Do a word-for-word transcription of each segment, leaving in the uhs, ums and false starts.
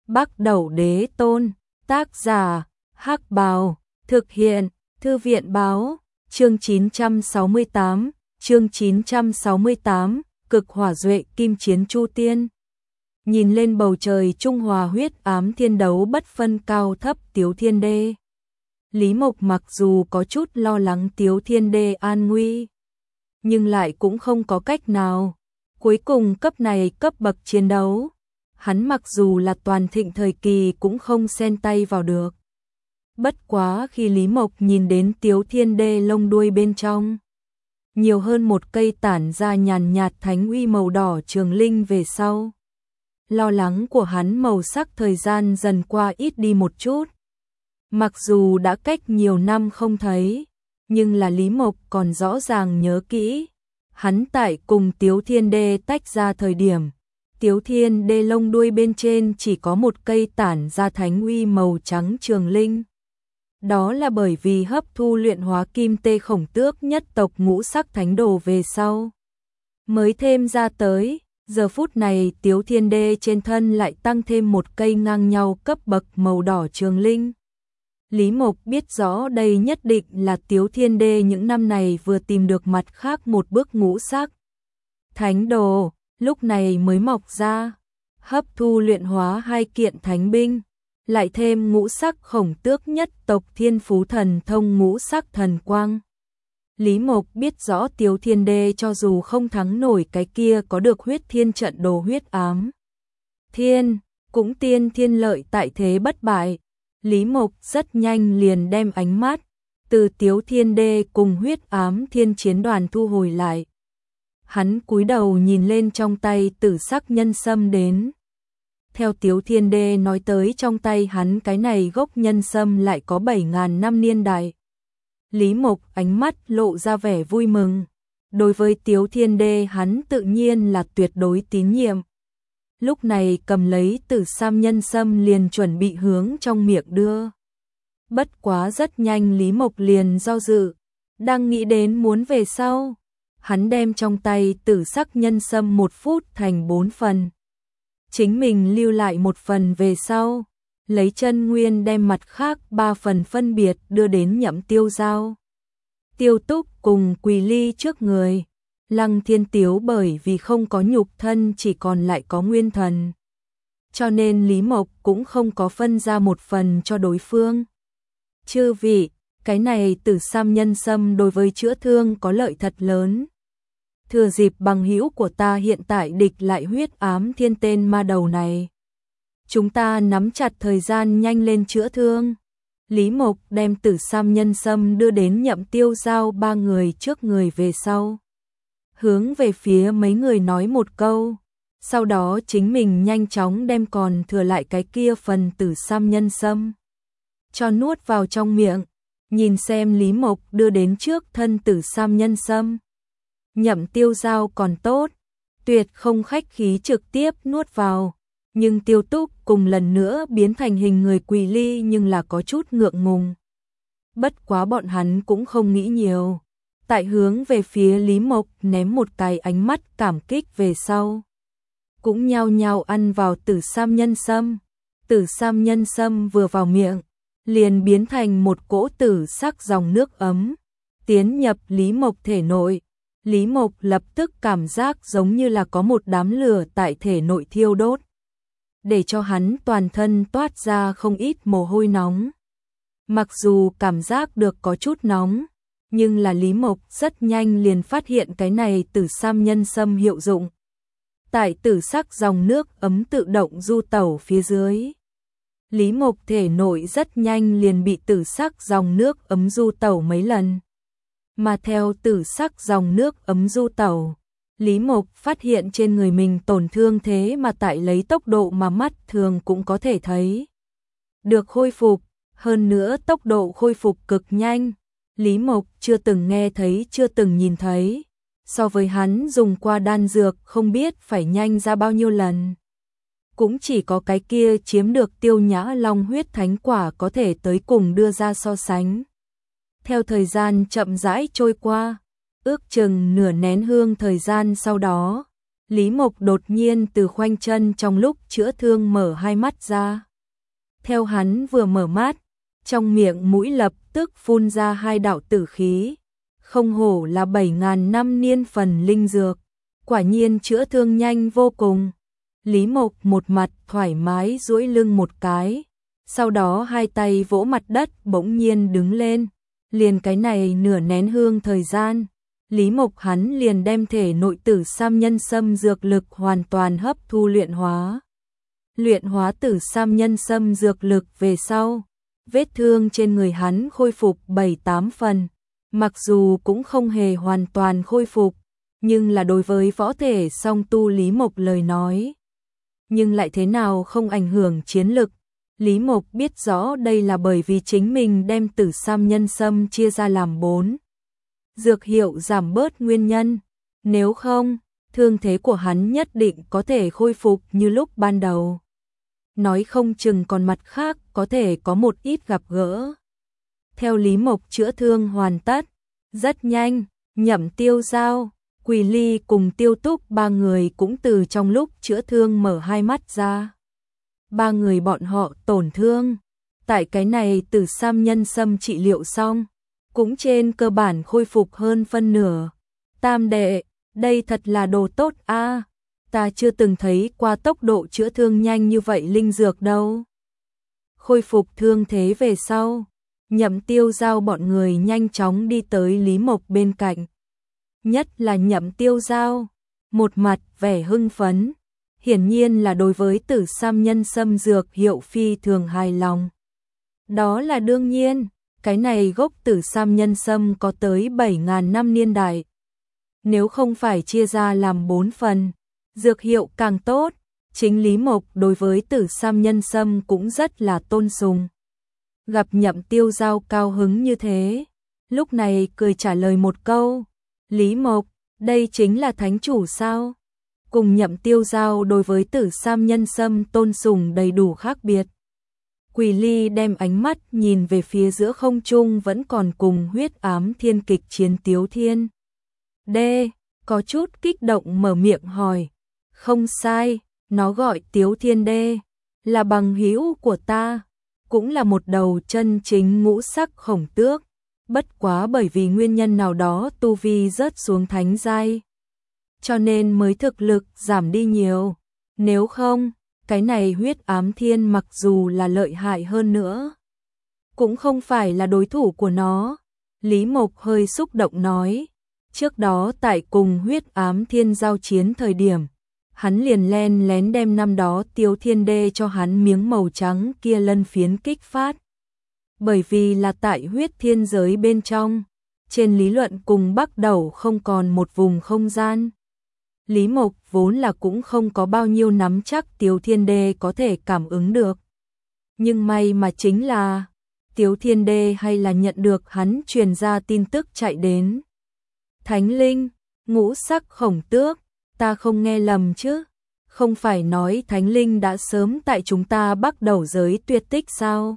Bắc Đẩu Đế Tôn, tác giả, Hắc Bào, thực hiện, Thư viện báo, chương chín trăm sáu mươi tám, chương chín trăm sáu mươi tám, cực hỏa duệ kim chiến Chu Tiên. Nhìn lên bầu trời trung hòa huyết ám thiên đấu bất phân cao thấp Tiếu Thiên Đê. Lý Mộc mặc dù có chút lo lắng Tiếu Thiên Đê an nguy, nhưng lại cũng không có cách nào. Cuối cùng cấp này cấp bậc chiến đấu, hắn mặc dù là toàn thịnh thời kỳ cũng không xen tay vào được. Bất quá khi Lý Mộc nhìn đến Tiếu Thiên Đê lông đuôi bên trong, nhiều hơn một cây tản ra nhàn nhạt thánh uy màu đỏ trường linh về sau. Lo lắng của hắn màu sắc thời gian dần qua ít đi một chút. Mặc dù đã cách nhiều năm không thấy, nhưng là Lý Mộc còn rõ ràng nhớ kỹ. Hắn tại cùng Tiếu Thiên Đê tách ra thời điểm, Tiếu Thiên Đê lông đuôi bên trên chỉ có một cây tản ra thánh uy màu trắng trường linh. Đó là bởi vì hấp thu luyện hóa kim tê khổng tước nhất tộc ngũ sắc thánh đồ về sau mới thêm ra tới. Giờ phút này Tiếu Thiên Đê trên thân lại tăng thêm một cây ngang nhau cấp bậc màu đỏ trường linh. Lý Mộc biết rõ đây nhất định là Tiếu Thiên Đê những năm này vừa tìm được mặt khác một bước ngũ sắc thánh đồ, lúc này mới mọc ra, hấp thu luyện hóa hai kiện thánh binh, lại thêm ngũ sắc khổng tước nhất tộc thiên phú thần thông ngũ sắc thần quang. Lý Mộc biết rõ Tiếu Thiên Đê cho dù không thắng nổi cái kia có được huyết thiên trận đồ huyết ám thiên, cũng tiên thiên lợi tại thế bất bại. Lý Mộc rất nhanh liền đem ánh mắt từ Tiếu Thiên Đê cùng huyết ám thiên chiến đoàn thu hồi lại. Hắn cúi đầu nhìn lên trong tay tử sắc nhân sâm đến. Theo Tiếu Thiên Đê nói tới, trong tay hắn cái này gốc nhân sâm lại có bảy ngàn năm niên đại. Lý Mộc ánh mắt lộ ra vẻ vui mừng. Đối với Tiếu Thiên Đê hắn tự nhiên là tuyệt đối tín nhiệm. Lúc này cầm lấy tử sam nhân sâm liền chuẩn bị hướng trong miệng đưa. Bất quá rất nhanh Lý Mộc liền do dự, đang nghĩ đến muốn về sau. Hắn đem trong tay tử sắc nhân sâm một phút thành bốn phần. Chính mình lưu lại một phần về sau, lấy chân nguyên đem mặt khác ba phần phân biệt đưa đến Nhậm Tiêu Giao, Tiêu Túc cùng Quỳ Ly trước người. Lăng Thiên Tiếu bởi vì không có nhục thân chỉ còn lại có nguyên thần, cho nên Lý Mộc cũng không có phân ra một phần cho đối phương. Chư vị, cái này tử sam nhân sâm đối với chữa thương có lợi thật lớn. Thừa dịp bằng hữu của ta hiện tại địch lại huyết ám thiên tên ma đầu này, chúng ta nắm chặt thời gian nhanh lên chữa thương. Lý Mộc đem tử sam nhân sâm đưa đến Nhậm Tiêu Giao ba người trước người về sau, hướng về phía mấy người nói một câu, sau đó chính mình nhanh chóng đem còn thừa lại cái kia phần tử sam nhân sâm cho nuốt vào trong miệng. Nhìn xem Lý Mộc đưa đến trước thân tử sam nhân sâm, Nhậm Tiêu Giao còn tốt, tuyệt không khách khí trực tiếp nuốt vào, nhưng Tiêu Túc cùng lần nữa biến thành hình người Quỳ Ly nhưng là có chút ngượng ngùng. Bất quá bọn hắn cũng không nghĩ nhiều, tại hướng về phía Lý Mộc ném một cái ánh mắt cảm kích về sau, cũng nhao nhao ăn vào tử sam nhân sâm. Tử sam nhân sâm vừa vào miệng, liền biến thành một cỗ tử sắc dòng nước ấm, tiến nhập Lý Mộc thể nội. Lý Mộc lập tức cảm giác giống như là có một đám lửa tại thể nội thiêu đốt, để cho hắn toàn thân toát ra không ít mồ hôi nóng. Mặc dù cảm giác được có chút nóng, nhưng là Lý Mộc rất nhanh liền phát hiện cái này tử sam nhân sâm hiệu dụng. Tại tử sắc dòng nước ấm tự động du tẩu phía dưới, Lý Mộc thể nội rất nhanh liền bị tử sắc dòng nước ấm du tẩu mấy lần. Mà theo tử sắc dòng nước ấm du tẩu, Lý Mộc phát hiện trên người mình tổn thương thế mà tại lấy tốc độ mà mắt thường cũng có thể thấy được khôi phục, hơn nữa tốc độ khôi phục cực nhanh. Lý Mộc chưa từng nghe thấy, chưa từng nhìn thấy, so với hắn dùng qua đan dược không biết phải nhanh ra bao nhiêu lần. Cũng chỉ có cái kia chiếm được Tiêu Nhã Long huyết thánh quả có thể tới cùng đưa ra so sánh. Theo thời gian chậm rãi trôi qua, ước chừng nửa nén hương thời gian sau đó, Lý Mộc đột nhiên từ khoanh chân trong lúc chữa thương mở hai mắt ra. Theo hắn vừa mở mắt, trong miệng mũi lập tức phun ra hai đạo tử khí. Không hổ là bảy ngàn năm niên phần linh dược, quả nhiên chữa thương nhanh vô cùng. Lý Mộc một mặt thoải mái duỗi lưng một cái, sau đó hai tay vỗ mặt đất bỗng nhiên đứng lên. Liền cái này nửa nén hương thời gian, Lý Mộc hắn liền đem thể nội tử sam nhân sâm dược lực hoàn toàn hấp thu luyện hóa. Luyện hóa tử sam nhân sâm dược lực về sau, vết thương trên người hắn khôi phục bảy tám phần. Mặc dù cũng không hề hoàn toàn khôi phục, nhưng là đối với võ thể song tu Lý Mộc lời nói. Nhưng lại thế nào không ảnh hưởng chiến lực. Lý Mộc biết rõ đây là bởi vì chính mình đem tử sam nhân sâm chia ra làm bốn dược hiệu giảm bớt nguyên nhân. Nếu không, thương thế của hắn nhất định có thể khôi phục như lúc ban đầu. Nói không chừng còn mặt khác có thể có một ít gặp gỡ. Theo Lý Mộc chữa thương hoàn tất, rất nhanh, Nhậm Tiêu Giao, Quỳ Ly cùng Tiêu Túc ba người cũng từ trong lúc chữa thương mở hai mắt ra. Ba người bọn họ tổn thương, tại cái này tử sam nhân sâm trị liệu xong, cũng trên cơ bản khôi phục hơn phân nửa. Tam đệ, đây thật là đồ tốt a, à, ta chưa từng thấy qua tốc độ chữa thương nhanh như vậy linh dược đâu. Khôi phục thương thế về sau, Nhậm Tiêu Giao bọn người nhanh chóng đi tới Lý Mộc bên cạnh. Nhất là Nhậm Tiêu Giao, một mặt vẻ hưng phấn, hiển nhiên là đối với tử sam nhân sâm dược hiệu phi thường hài lòng. Đó là đương nhiên, cái này gốc tử sam nhân sâm có tới bảy ngàn năm niên đại. Nếu không phải chia ra làm bốn phần, dược hiệu càng tốt, chính Lý Mộc đối với tử sam nhân sâm cũng rất là tôn sùng. Gặp Nhậm Tiêu Giao cao hứng như thế, lúc này cười trả lời một câu, Lý Mộc, đây chính là thánh chủ sao? Cùng Nhậm Tiêu Giao đối với tử sam nhân sâm tôn sùng đầy đủ khác biệt. Quỳ Ly đem ánh mắt nhìn về phía giữa không trung vẫn còn cùng huyết ám thiên kịch chiến Tiếu Thiên. D, có chút kích động mở miệng hỏi, không sai, nó gọi Tiếu Thiên D, là bằng hữu của ta, cũng là một đầu chân chính ngũ sắc khổng tước, bất quá bởi vì nguyên nhân nào đó tu vi rớt xuống thánh giai, cho nên mới thực lực giảm đi nhiều. Nếu không, cái này huyết ám thiên mặc dù là lợi hại hơn nữa, cũng không phải là đối thủ của nó. Lý Mộc hơi xúc động nói, trước đó tại cùng huyết ám thiên giao chiến thời điểm, hắn liền len lén đem năm đó Tiếu Thiên Đê cho hắn miếng màu trắng kia lân phiến kích phát. Bởi vì là tại huyết thiên giới bên trong, trên lý luận cùng bắt đầu không còn một vùng không gian. Lý Mộc vốn là cũng không có bao nhiêu nắm chắc Tiếu Thiên Đê có thể cảm ứng được. Nhưng may mà chính là, Tiếu Thiên Đê hay là nhận được hắn truyền ra tin tức chạy đến. Thánh linh, ngũ sắc khổng tước, ta không nghe lầm chứ? Không phải nói thánh linh đã sớm tại chúng ta bắt đầu giới tuyệt tích sao?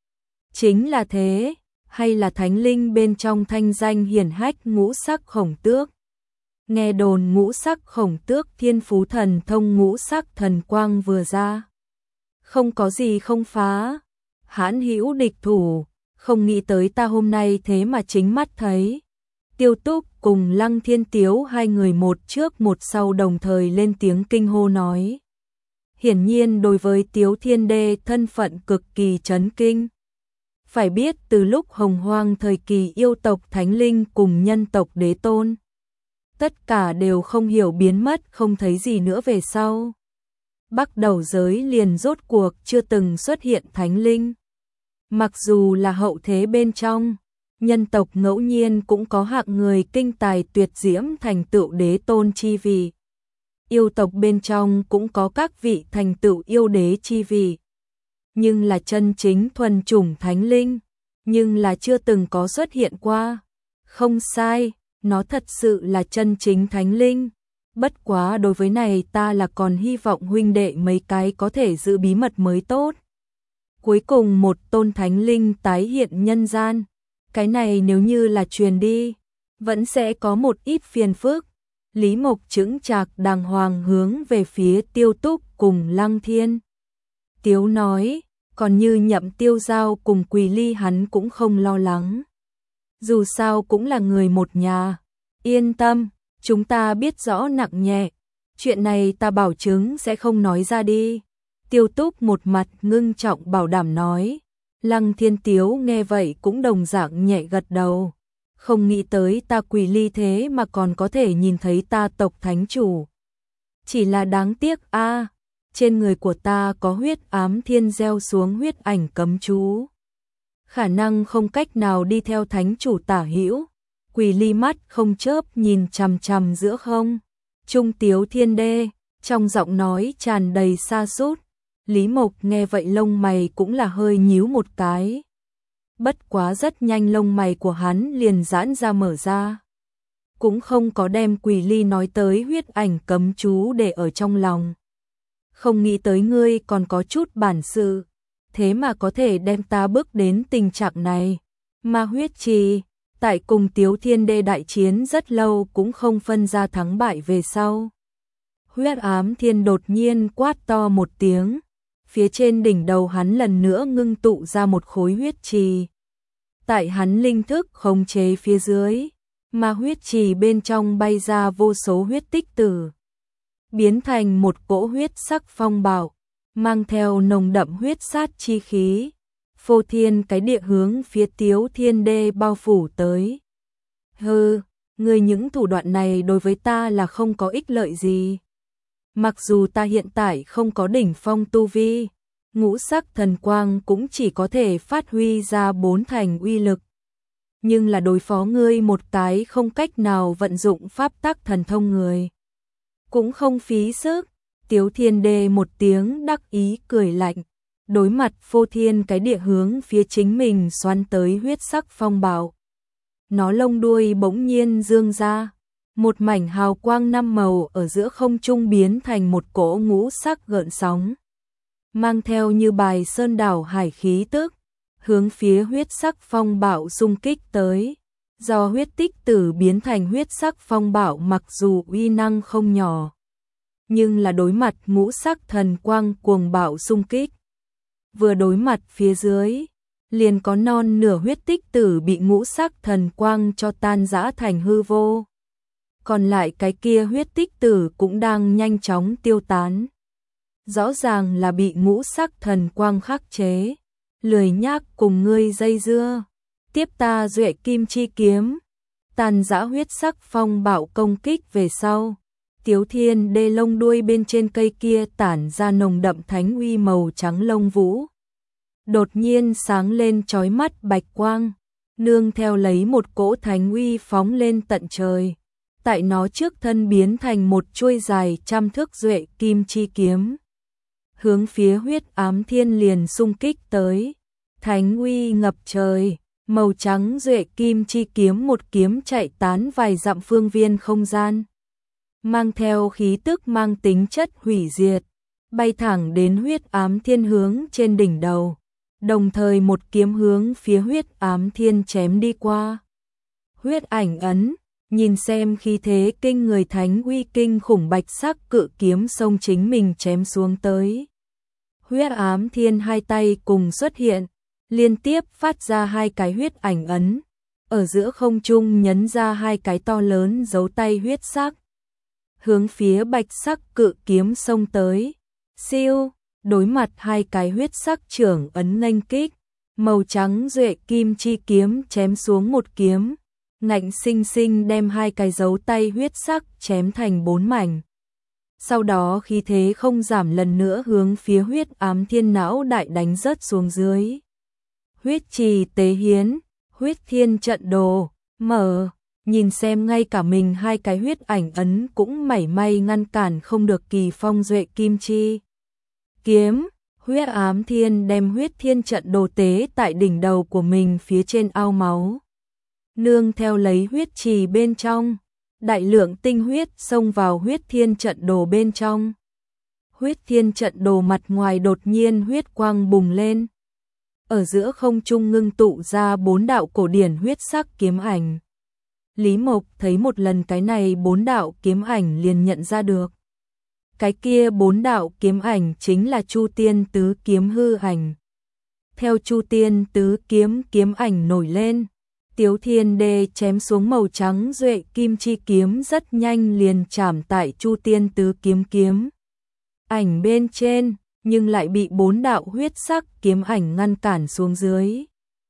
Chính là thế, hay là thánh linh bên trong thanh danh hiển hách ngũ sắc khổng tước? Nghe đồn ngũ sắc khổng tước thiên phú thần thông ngũ sắc thần quang vừa ra. Không có gì không phá, hãn hữu địch thủ, không nghĩ tới ta hôm nay thế mà chính mắt thấy. Tiêu Túc cùng Lăng Thiên Tiếu hai người một trước một sau đồng thời lên tiếng kinh hô nói. Hiển nhiên đối với Tiếu Thiên Đê thân phận cực kỳ chấn kinh. Phải biết từ lúc hồng hoang thời kỳ yêu tộc thánh linh cùng nhân tộc đế tôn, tất cả đều không hiểu biến mất không thấy gì nữa về sau. Bắt đầu giới liền rốt cuộc chưa từng xuất hiện thánh linh. Mặc dù là hậu thế bên trong, nhân tộc ngẫu nhiên cũng có hạng người kinh tài tuyệt diễm thành tựu đế tôn chi vị. Yêu tộc bên trong cũng có các vị thành tựu yêu đế chi vị. Nhưng là chân chính thuần chủng thánh linh, nhưng là chưa từng có xuất hiện qua. Không sai, nó thật sự là chân chính thánh linh. Bất quá đối với này ta là còn hy vọng huynh đệ mấy cái có thể giữ bí mật mới tốt. Cuối cùng một tôn thánh linh tái hiện nhân gian. Cái này nếu như là truyền đi, vẫn sẽ có một ít phiền phức. Lý Mộc chững chạc đàng hoàng hướng về phía Tiêu Túc cùng Lăng Thiên. Tiếu nói, còn như Nhậm Tiêu Giao cùng Quỳ Ly hắn cũng không lo lắng. Dù sao cũng là người một nhà. Yên tâm, chúng ta biết rõ nặng nhẹ. Chuyện này ta bảo chứng sẽ không nói ra đi. Tiêu Túc một mặt ngưng trọng bảo đảm nói. Lăng Thiên Tiếu nghe vậy cũng đồng dạng nhẹ gật đầu. Không nghĩ tới ta Quỳ Ly thế mà còn có thể nhìn thấy ta tộc thánh chủ. Chỉ là đáng tiếc a, trên người của ta có huyết ám thiên gieo xuống huyết ảnh cấm chú. Khả năng không cách nào đi theo thánh chủ tả hữu. Quỳ Ly mắt không chớp nhìn chằm chằm giữa không trung Tiếu Thiên Đê, trong giọng nói tràn đầy sa sút. Lý Mộc nghe vậy lông mày cũng là hơi nhíu một cái. Bất quá rất nhanh lông mày của hắn liền giãn ra mở ra. Cũng không có đem Quỳ Ly nói tới huyết ảnh cấm chú để ở trong lòng. Không nghĩ tới ngươi còn có chút bản sự, thế mà có thể đem ta bước đến tình trạng này. Ma huyết trì, tại cùng Tiếu Thiên Đê đại chiến rất lâu cũng không phân ra thắng bại về sau. Huyết ám thiên đột nhiên quát to một tiếng. Phía trên đỉnh đầu hắn lần nữa ngưng tụ ra một khối huyết trì. Tại hắn linh thức khống chế phía dưới, mà huyết trì bên trong bay ra vô số huyết tích tử, biến thành một cỗ huyết sắc phong bạo, mang theo nồng đậm huyết sát chi khí, phô thiên cái địa hướng phía Tiếu Thiên Đê bao phủ tới. Hừ, ngươi những thủ đoạn này đối với ta là không có ích lợi gì. Mặc dù ta hiện tại không có đỉnh phong tu vi, ngũ sắc thần quang cũng chỉ có thể phát huy ra bốn thành uy lực. Nhưng là đối phó ngươi một cái không cách nào vận dụng pháp tắc thần thông người. Cũng không phí sức. Tiếu Thiên Đê một tiếng đắc ý cười lạnh. Đối mặt phô thiên cái địa hướng phía chính mình xoắn tới huyết sắc phong bạo. Nó lông đuôi bỗng nhiên dương ra. Một mảnh hào quang năm màu ở giữa không trung biến thành một cỗ ngũ sắc gợn sóng. Mang theo như bài sơn đảo hải khí tức, hướng phía huyết sắc phong bạo xung kích tới. Do huyết tích tử biến thành huyết sắc phong bạo mặc dù uy năng không nhỏ, nhưng là đối mặt ngũ sắc thần quang cuồng bạo xung kích. Vừa đối mặt phía dưới, liền có non nửa huyết tích tử bị ngũ sắc thần quang cho tan rã thành hư vô. Còn lại cái kia huyết tích tử cũng đang nhanh chóng tiêu tán. Rõ ràng là bị ngũ sắc thần quang khắc chế. Lười nhác cùng ngươi dây dưa. Tiếp ta duệ kim chi kiếm. Tàn dã huyết sắc phong bạo công kích về sau. Tiếu Thiên Đê lông đuôi bên trên cây kia tản ra nồng đậm thánh uy màu trắng lông vũ. Đột nhiên sáng lên chói mắt bạch quang. Nương theo lấy một cỗ thánh uy phóng lên tận trời. Tại nó trước thân biến thành một chuôi dài trăm thước duệ kim chi kiếm. Hướng phía huyết ám thiên liền xung kích tới. Thánh uy ngập trời, màu trắng duệ kim chi kiếm một kiếm chạy tán vài dặm phương viên không gian. Mang theo khí tức mang tính chất hủy diệt, bay thẳng đến huyết ám thiên hướng trên đỉnh đầu. Đồng thời một kiếm hướng phía huyết ám thiên chém đi qua. Huyết ảnh ấn. Nhìn xem khi thế kinh người thánh uy kinh khủng bạch sắc cự kiếm xông chính mình chém xuống tới. Huyết ám thiên hai tay cùng xuất hiện, liên tiếp phát ra hai cái huyết ảnh ấn. Ở giữa không trung nhấn ra hai cái to lớn dấu tay huyết sắc. Hướng phía bạch sắc cự kiếm xông tới. Siêu, đối mặt hai cái huyết sắc trưởng ấn nghênh kích. Màu trắng duệ kim chi kiếm chém xuống một kiếm. Ngạnh sinh sinh đem hai cái dấu tay huyết sắc chém thành bốn mảnh. Sau đó khí thế không giảm lần nữa hướng phía huyết ám thiên não đại đánh rớt xuống dưới. Huyết trì tế hiến, huyết thiên trận đồ, mở, nhìn xem ngay cả mình hai cái huyết ảnh ấn cũng mảy may ngăn cản không được kỳ phong duệ kim chi. Kiếm, huyết ám thiên đem huyết thiên trận đồ tế tại đỉnh đầu của mình phía trên ao máu. Nương theo lấy huyết trì bên trong, đại lượng tinh huyết xông vào huyết thiên trận đồ bên trong. Huyết thiên trận đồ mặt ngoài đột nhiên huyết quang bùng lên. Ở giữa không trung ngưng tụ ra bốn đạo cổ điển huyết sắc kiếm ảnh. Lý Mộc thấy một lần cái này bốn đạo kiếm ảnh liền nhận ra được. Cái kia bốn đạo kiếm ảnh chính là Chu Tiên Tứ Kiếm hư ảnh. Theo Chu Tiên Tứ Kiếm kiếm ảnh nổi lên, Tiếu Thiên Đê chém xuống màu trắng duệ kim chi kiếm rất nhanh liền chạm tại Chu Tiên Tứ Kiếm kiếm ảnh bên trên, nhưng lại bị bốn đạo huyết sắc kiếm ảnh ngăn cản xuống dưới.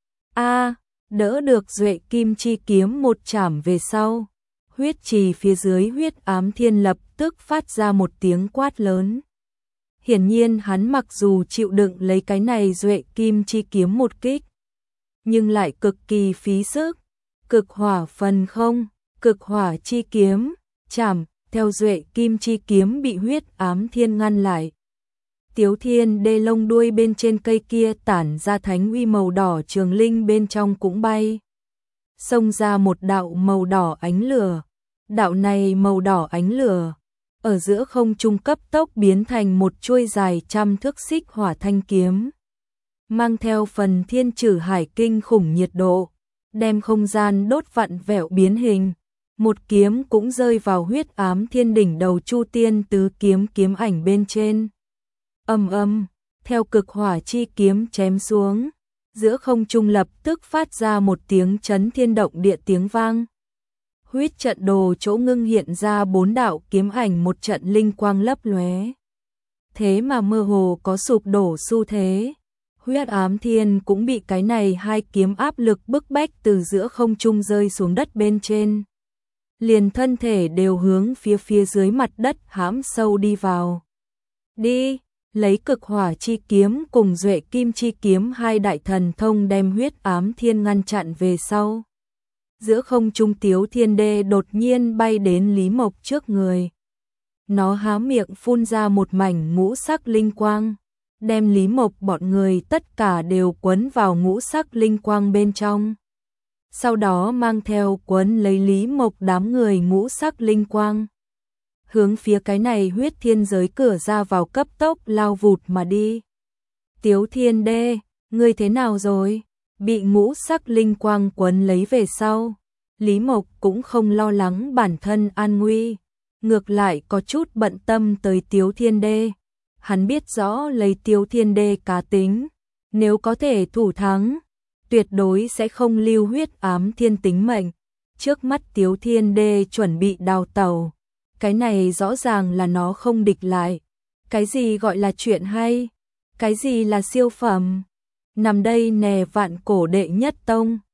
A, đỡ được duệ kim chi kiếm một chạm về sau, huyết trì phía dưới huyết ám thiên lập tức phát ra một tiếng quát lớn. Hiển nhiên hắn mặc dù chịu đựng lấy cái này duệ kim chi kiếm một kích, nhưng lại cực kỳ phí sức. Cực hỏa phần không, cực hỏa chi kiếm, chạm, theo duệ kim chi kiếm bị huyết ám thiên ngăn lại. Tiếu Thiên Đê lông đuôi bên trên cây kia tản ra thánh uy màu đỏ trường linh bên trong cũng bay. Xông ra một đạo màu đỏ ánh lửa. Đạo này màu đỏ ánh lửa, ở giữa không trung cấp tốc biến thành một chuôi dài trăm thước xích hỏa thanh kiếm. Mang theo phần thiên trử hải kinh khủng nhiệt độ, đem không gian đốt vặn vẹo biến hình. Một kiếm cũng rơi vào huyết ám thiên đỉnh đầu Chu Tiên Tứ Kiếm kiếm ảnh bên trên. Ầm ầm, theo cực hỏa chi kiếm chém xuống, giữa không trung lập tức phát ra một tiếng chấn thiên động địa tiếng vang. Huyết trận đồ chỗ ngưng hiện ra bốn đạo kiếm ảnh một trận linh quang lấp lóe. Thế mà mơ hồ có sụp đổ xu thế. Huyết ám thiên cũng bị cái này hai kiếm áp lực bức bách từ giữa không trung rơi xuống đất bên trên. Liền thân thể đều hướng phía phía dưới mặt đất hãm sâu đi vào. Đi, lấy cực hỏa chi kiếm cùng duệ kim chi kiếm hai đại thần thông đem huyết ám thiên ngăn chặn về sau. Giữa không trung Tiếu Thiên Đê đột nhiên bay đến Lý Mộc trước người. Nó há miệng phun ra một mảnh ngũ sắc linh quang, đem Lý Mộc bọn người tất cả đều quấn vào ngũ sắc linh quang bên trong. Sau đó mang theo quấn lấy Lý Mộc đám người ngũ sắc linh quang. Hướng phía cái này huyết thiên giới cửa ra vào cấp tốc lao vụt mà đi. Tiếu Thiên Đê, ngươi thế nào rồi? Bị ngũ sắc linh quang quấn lấy về sau, Lý Mộc cũng không lo lắng bản thân an nguy, ngược lại có chút bận tâm tới Tiếu Thiên Đê. Hắn biết rõ lấy Tiếu Thiên Đê cá tính, nếu có thể thủ thắng, tuyệt đối sẽ không lưu huyết ám thiên tính mệnh. Trước mắt Tiếu Thiên Đê chuẩn bị đào tẩu, cái này rõ ràng là nó không địch lại. Cái gì gọi là chuyện hay? Cái gì là siêu phẩm? Nằm đây nè vạn cổ đệ nhất tông.